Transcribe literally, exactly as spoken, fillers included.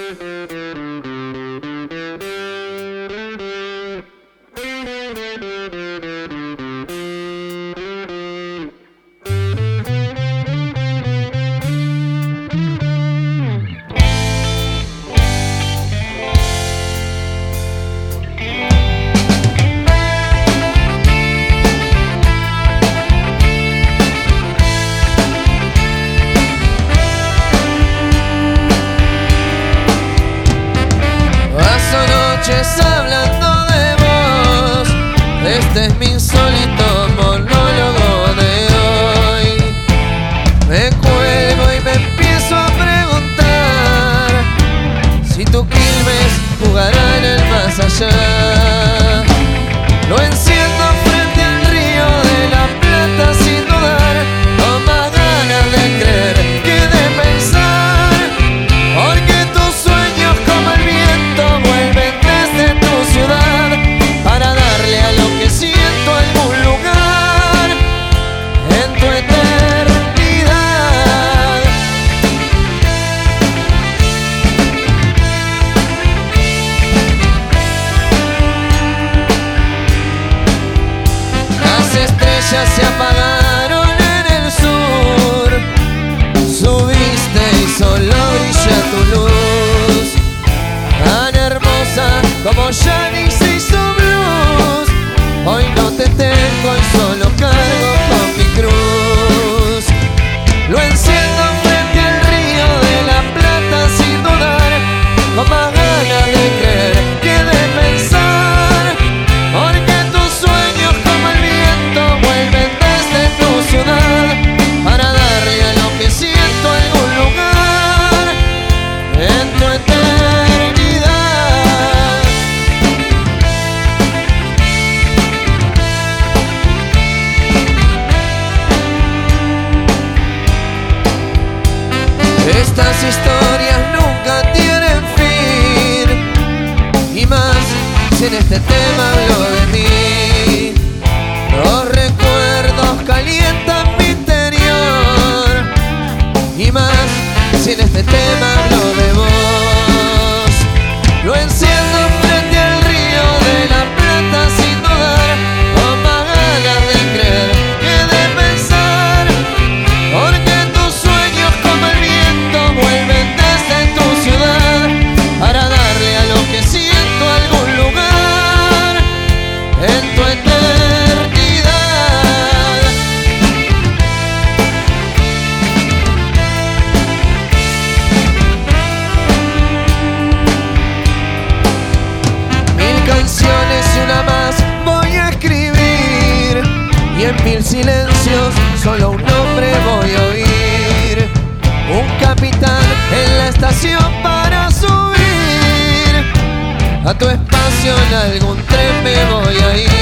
Hablando de vos, este es mi insólito monólogo de hoy. Me cuelgo y me empiezo a preguntar si tu Quilmes jugará en el más allá. Lo enciendo frente al río de la Plata sin dudar, con más ganas de creer que de pensar, porque tus sueños como el viento vuelven desde tu ciudad para darle a lo que siento algún lugar en tu eternidad. Las estrellas se apagaron en el sur, subiste y solo brilla tu luz, tan hermosa como Janis hizo blues. Hoy no te tengo y solo cargo con mi cruz. Lo enciendo frente al río de la Plata sin dudar, con más ganas de creer que de pensar, porque tus sueños como el viento vuelven desde tu ciudad para darle a lo que siento algún lugar en tu eternidad. Estas historias nunca tienen fin, y más si en este tema hablo de mí. Los recuerdos calientan mi interior, y más si en este tema hablo de vos. Lo enciendo frente al río de la Plata sin dudar, con más ganas de creer que de pensar, porque tus sueños como el viento vuelven desde tu ciudad para darle a lo que siento algún lugar en tu eternidad. Mil canciones y una más voy a escribir, y en mil silencios solo un nombre voy a oír. Un capitán en la estación para subir a tu espacio, en algún tren me voy a ir.